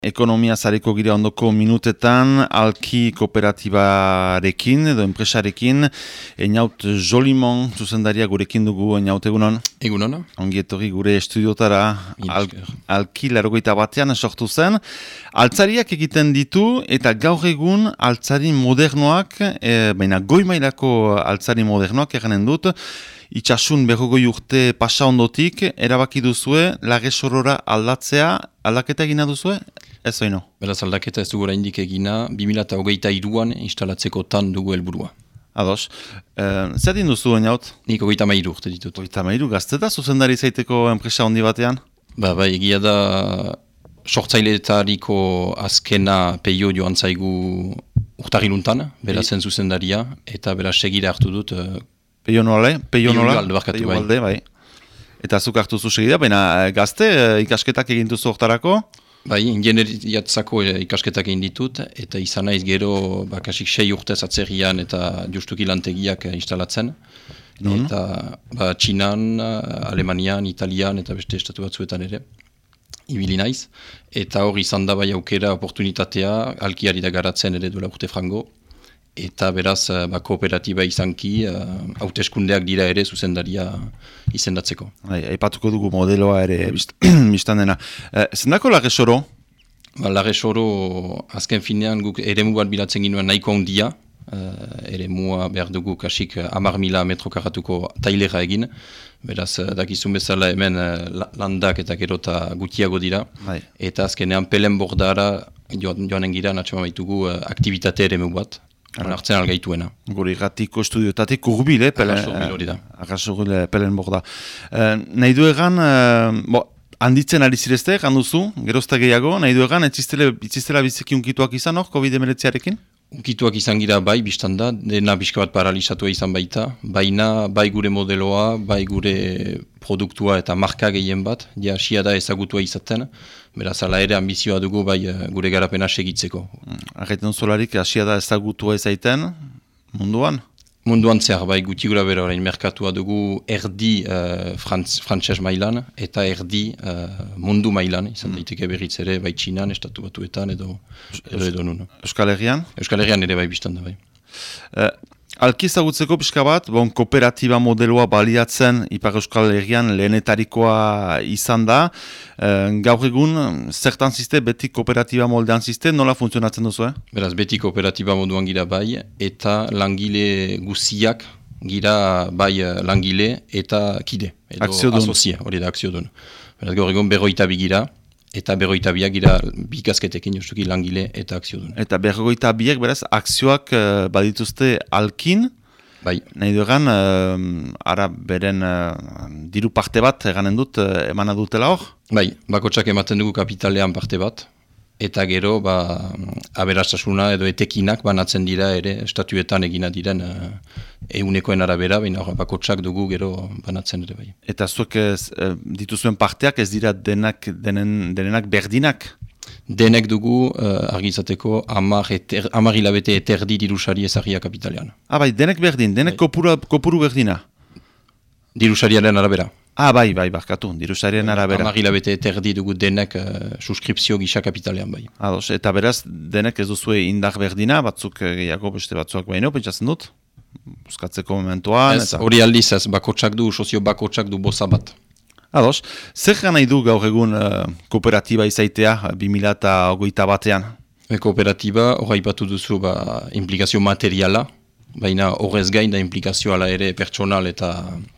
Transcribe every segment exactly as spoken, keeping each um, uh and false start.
Ekonomia zareko gira ondoko minutetan, alki kooperatibarekin edo enpresarekin, Einaut Jolimon zuzendaria gurekin dugu. Einaut, egunon? Egunon. Ongi etorri gure estudiotara, al, alki larogeita batean sortu zen. Altzariak egiten ditu eta gaur egun altzari modernoak, e, baina goi mailako altzari modernoak eganen dut, itxasun berrogoi urte pasa ondotik, erabaki duzue, lage sorora aldatzea, aldaketa egina duzue? Ez oino? Beraz aldaketa ez dugu oraindik egina, bi mila hogeita hiruan instalatzeko tan dugu helburua. Ados. E, zer din duzu, Einaut? Nik hogeita hamairu urte ditut. Hogeita hamairu, gazte da zuzendari zaiteko enpresa handi batean? Ba, ba, egia da sortzaileetariko azkena peio joan zaigu urtarriluntan, berazen zuzendaria, eta beraz segira hartu dut. Peio nola, peio nola? Galde barkatu, bai. Galde, bai. Eta zuk hartu zu segida, baina gazte ikasketak egin duzu hortarako? Bai, ingenieriatzako ikasketak egin ditut, eta izan naiz gero bakasik sei urtez atzerrian eta justuki lantegiak instalatzen. Nun? Eta ba, Txinan, Alemanian, Italian eta beste estatu batzuetan ere, ibili naiz. Eta hor izan da bai aukera oportunitatea, alkiari da garatzen ere duela urte frango. Eta beraz, ba, kooperatiba izanki, hauteskundeak dira ere zuzendaria izendatzeko. Aipatuko dugu modeloa ere biztan dena. E, zendako lage soro? Ba, lage soro, azken finean guk eremu bat bilatzen ginuen nahiko handia. Eremua behar dugu kasik hamar mila metro karratuko tailera egin. Beraz, dakizun bezala hemen landak eta gerota gutiago dira. Hai. Eta azkenean pelen bordara joanen gira, natxama baitugu aktivitate eremu bat. Hartzen algaituena. Gure gatiko estudiotatik urbil, eh? Agasurbil pelen borda. Eh, nahi du egan, eh, bo, handitzen ari zirezte, ganduzu, gerozta gehiago, nahi du egan, etziztela biziki unkituak izan hor, covid hemeretziarekin? Unkituak izan gira bai, biztanda, dena bizka bat paralizatua izan baita, baina bai gure modeloa, bai gure produktua eta marka gehien bat, ja asia da ezagutua izaten, beraz ala ere ambizioa dugu bai gure garapena segitzeko. Arraiten solarik asia da ezagutua izaiten munduan? Munduan zehar bai guti gura bera orain merkatua dugu erdi uh, frantses mailan eta erdi uh, mundu mailan, izan daiteke berriz ere bai Txinan, estatu batuetan edo edo, edo nun. Euskal Herrian? Euskal Herrian ere bai biztan da bai. Uh, Alki ezagutzeko pixka bat, bon, kooperatiba modeloa baliatzen Ipar Euskal Herrian lehenetarikoa izan da. Uh, gaur egun, zertan ziste, beti kooperatiba moldean ziste, nola funtzionatzen duzu, eh? Beraz, beti kooperatiba moduan gira bai, eta langile guziak gira bai langile eta kide. Edo asozie, hori da akziodun. Beraz, gaur egun berroita bi gira. Eta berroita biak gira bikazketekin justuki langile eta akziodun. Eta berroita biak beraz akzioak uh, badituzte alkin, bai. Nahi duegan, uh, ara beren uh, diru parte bat eganen dut, uh, emana dutela hor? Bai, bakotsak ematen dugu kapitalean parte bat, eta gero ba, aberastasuna edo etekinak banatzen dira ere, estatuetan egina diren uh, eunekoen arabera, baina bakotsak dugu gero banatzen ere bai. Eta zuek ez, e, dituzuen parteak ez dira denak, denen, denenak berdinak? Denek dugu uh, argizateko amar, eter, amar hilabete eterdi dirusari ezagia kapitalean. Ah bai, denek berdin, denek bai. kopuru, kopuru berdina? Dirusariaren arabera. Ah, bai, bai, barkatu, dirusarien arabera. Amar hilabete eterdi dugu denek uh, suskripzio gisa kapitalean bai. Ados, eta beraz, denek ez duzue indar berdina, batzuk gehiago beste batzuak baino, pentsatzen dut? Buskatzeko momentuan. Ez, hori aldiz ez, bakotsak du, sozio bakotsak du boza bat. Ados, zer gana nahi gaur egun uh, kooperatiba izaitea bi mila hogeita batean? E, kooperatiba, hori batu duzu ba, implikazio materiala, baina horrez gain da implikazioa ere pertsonal eta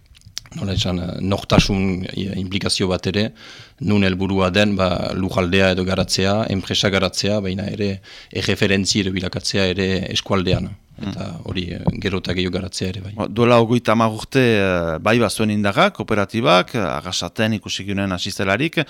nola esan, nortasun implikazio bat ere, nun helburua den ba, lujaldea edo garatzea, enpresa garatzea, baina ere erreferentzi edo bilakatzea ere eskualdean. Eta hori gero eta gehiago garatzea ere bai. Duela hogeita hamar urte bai bazuen indaga, kooperatibak, agasaten ikusi ginen asistelarik.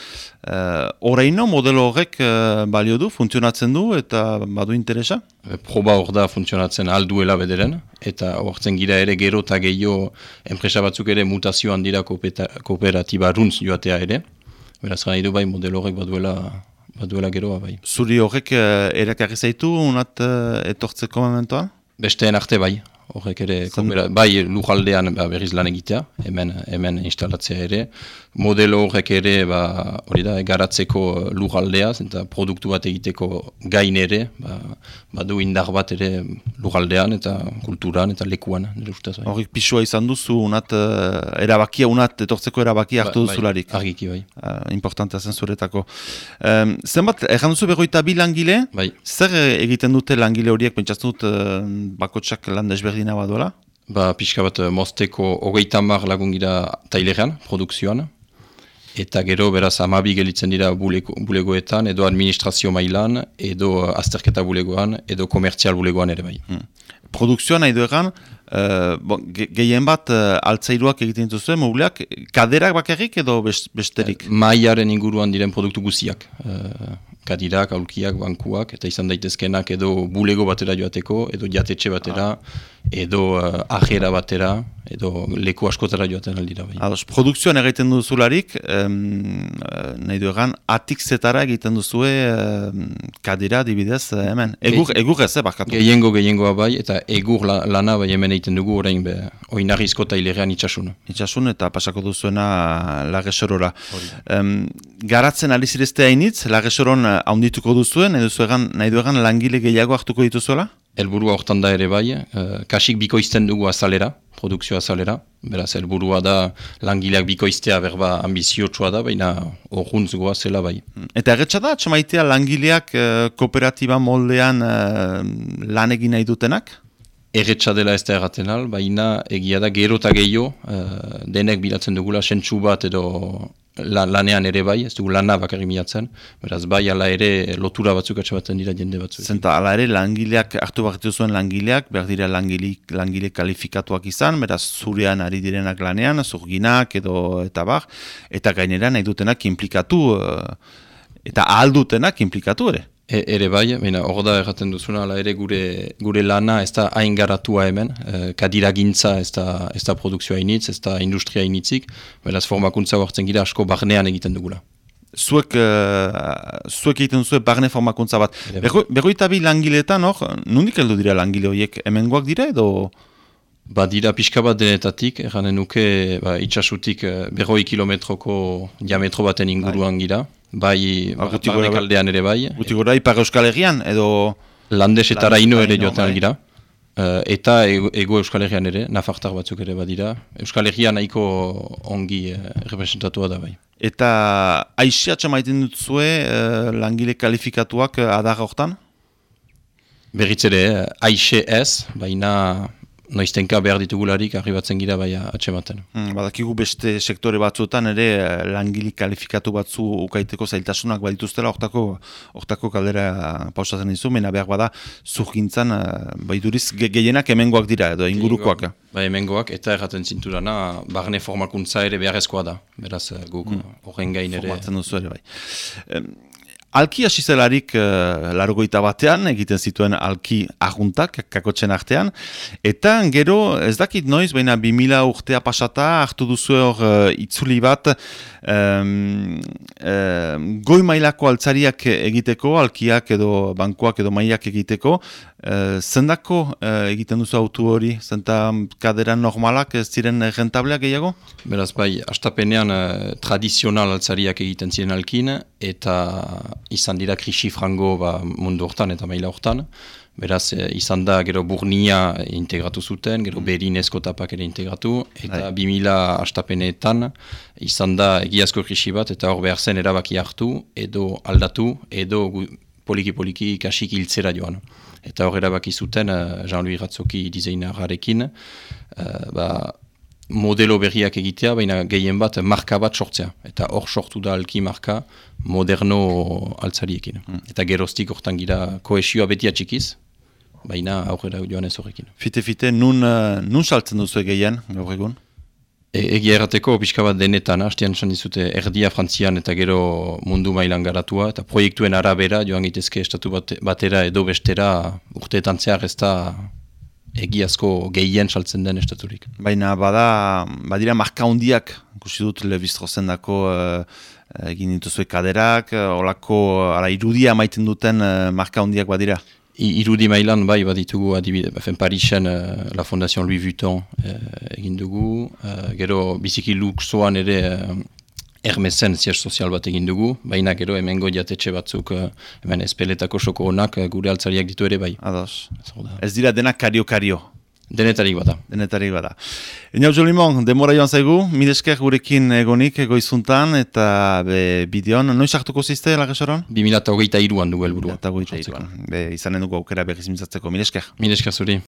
Horeino modelo horrek balio du, funtzionatzen du eta badu interesa? Proba hor da funtzionatzen alduela bederen, eta hortzen gira ere gero eta gehiago enpresa batzuk ere mutazioan dira kooperatiba runtz joatea ere. Beraz gana idu bai modelo horrek baduela, baduela geroa bai. Zuri horrek erakarri zaitu unat etortzeko momentoan? Besteen arte bai, horrek ere, kopera, bai lujaldean ba, berriz lan egitea, hemen, hemen instalatzea ere, modelo horrek ere, ba, hori da, garatzeko lujaldeaz, eta produktu bat egiteko gain ere, ba, ba du indar bat ere lujaldean, eta kulturan, eta lekuan, nire ustez. Bai. Horrik pisua izan duzu, unat, uh, erabakia, unat, etortzeko erabakia hartu ba, duzularik. Bai, argiki, bai. Uh, importantea zen zuretako. Um, zenbat, erran duzu berroita bi langile, bai. Zer egiten dute langile horiek, pentsatzen dut, uh, bakotsak lan desberdina badola? Ba, pixka bat mozteko hogeita hamar lagungira tailerean, produkzioan, eta gero beraz amabi gelitzen dira bulego, bulegoetan, edo administrazio mailan, edo azterketa bulegoan, edo komertzial bulegoan ere bai. Hmm. Produkzioan nahi du egan, uh, bon, ge gehien bat uh, altzairuak egiten dituzue, mobileak, kaderak bakarrik edo besterik? Maiaren inguruan diren produktu guziak. Uh, kadirak, aulkiak, bankuak, eta izan daitezkenak edo bulego batera joateko, edo jatetxe batera, ah. edo uh, ajera batera, edo leku askotara joaten aldira. Bai. Ados, produkzioan egiten duzularik, um, nahi du egan, atik zetara egiten duzue um, kadira, dibidez, hemen. Egur, Ge egur ez, eh, barkatu? Gehiengo, gehiengoa bai, eta egur la, lana bai hemen egiten dugu orain be, oinarrizko tailerean itxasun. Itxasun eta pasako duzuena Lagesorora. Um, garatzen ali zirezte hainitz, Lagesoron haundituko duzuen, edo zuegan, nahi du egan langile gehiago hartuko dituzuela? Helburua hortan da ere bai, uh, kasik bikoizten dugu azalera, produkzio azalera, beraz helburua da langileak bikoiztea berba ambiziotsua da, baina horruntz goa zela bai. Eta erretxa da, txamaitea langileak uh, kooperatiba moldean uh, lan egin nahi dutenak? Erretxa dela ez da erraten al, baina egia da gero eta gehiago, uh, denek bilatzen dugula sentsu bat edo la, lanean ere bai, ez dugu lana bakarri milatzen, beraz bai ala ere lotura batzuk atxabatzen dira jende batzuk. Zenta ala ere langileak, hartu bakritu zuen langileak, behar dira langile, langile kalifikatuak izan, beraz zurean ari direnak lanean, zurginak edo eta bar, eta gainera nahi dutenak implikatu, uh, eta ahal dutenak implikatu ere. E, ere bai, baina hor da erraten duzuna, ala ere gure, gure lana ez da hain garatua hemen, e, kadiragintza ez da, ez da produkzioa initz, ez da industria initzik, beraz formakuntza hartzen gira asko barnean egiten dugula. Zuek, uh, zuek egiten zuek barne formakuntza bat. Berroita bi langileetan hor, nondik heldu dira langile horiek, hemengoak dira edo? Ba dira pixka bat denetatik, erranen nuke ba, itxasutik berroi kilometroko diametro baten inguruan gira. Bai, barnek aldean ere bai. Guti gora, Ipar Euskal Herrian, edo... Landes eta Raino ere joaten algira. Uh, eta ego, ego Euskal Herrian ere, nafartar batzuk ere badira. Euskal Herrian nahiko ongi uh, representatua da bai. Eta aixea txamaiten dut zue uh, langile kalifikatuak uh, adar hortan? Berriz ere, aixe ez, baina... Noiztenka behar ditugularik arribatzen gira bai atxematen. Hmm, badakigu beste sektore batzuetan ere langile kalifikatu batzu ukaiteko zailtasunak badituztela, hortako, hortako kaldera pausatzen dizu, mena behar bada zurgintzan, baiduriz ge gehienak hemengoak dira edo ingurukoak. Bai hemengoak eta erraten zinturana, barne formakuntza ere beharrezkoa da, beraz guk horren hmm. gain ere. Formatzen duzu ere bai. Um, Alki hasi zelarik uh, larogoita batean, egiten zituen alki ahuntak, kakotzen artean, eta gero, ez dakit noiz, baina bi mila urtea pasata, hartu duzu hor uh, itzuli bat, um, um, goi mailako altzariak egiteko, alkiak edo bankuak edo mailak egiteko, uh, zendako uh, egiten duzu autu hori, zenta kaderan normalak ez ziren rentableak gehiago? Beraz bai, astapenean uh, tradizional altzariak egiten ziren alkin, eta izan dira krisi frango ba, mundu hortan eta maila hortan. Beraz, e, izan da gero burnia integratu zuten, gero berinezko tapak ere integratu, eta bi mila astapenetan izan da egiazko krisi bat, eta hor behar zen erabaki hartu, edo aldatu, edo poliki-poliki kasik hiltzera joan. Eta hor erabaki zuten uh, Jean-Louis Ratzoki dizeinararekin, uh, ba, modelo berriak egitea, baina gehien bat marka bat sortzea. Eta hor sortu da alki marka moderno altzariekin. Mm. Eta geroztik hortan gira kohesioa beti atxikiz, baina aurrera joan ez horrekin. Fite-fite, nun, uh, nun saltzen duzu gehien gaur egun? E, egia errateko, pixka bat denetan, hastian esan dizute erdia Frantzian eta gero mundu mailan garatua, eta proiektuen arabera joan gitezke estatu bat, batera edo bestera urteetan zehar ez da egiazko gehien saltzen den estaturik. Baina bada, badira marka hundiak, ikusi dut Levi-Straussendako uh, egin dituzue kaderak, olako ala irudia maiten duten uh, marka hundiak badira. irudi mailan bai bat ditugu adibide, bafen Parisen uh, La Fondation Louis Vuitton uh, egin dugu, uh, gero biziki luxuan ere uh, Hermesen zier sozial bat egin dugu, baina gero hemengo jatetxe batzuk, uh, hemen espeletako soko honak uh, gure altzariak ditu ere bai. Ados. Ez dira denak kario-kario. Denetarik bada. Denetarik bada. Inautxo Limon, demora joan zaigu, milesker gurekin egonik goizuntan eta be, bideon. Noiz hartuko zizte, Lagasoron? bi mila hogeita hiruan dugu helburua. bi mila hogeita hiruan. Izanen dugu aukera berriz mintzatzeko. Milesker. Milesker zuri.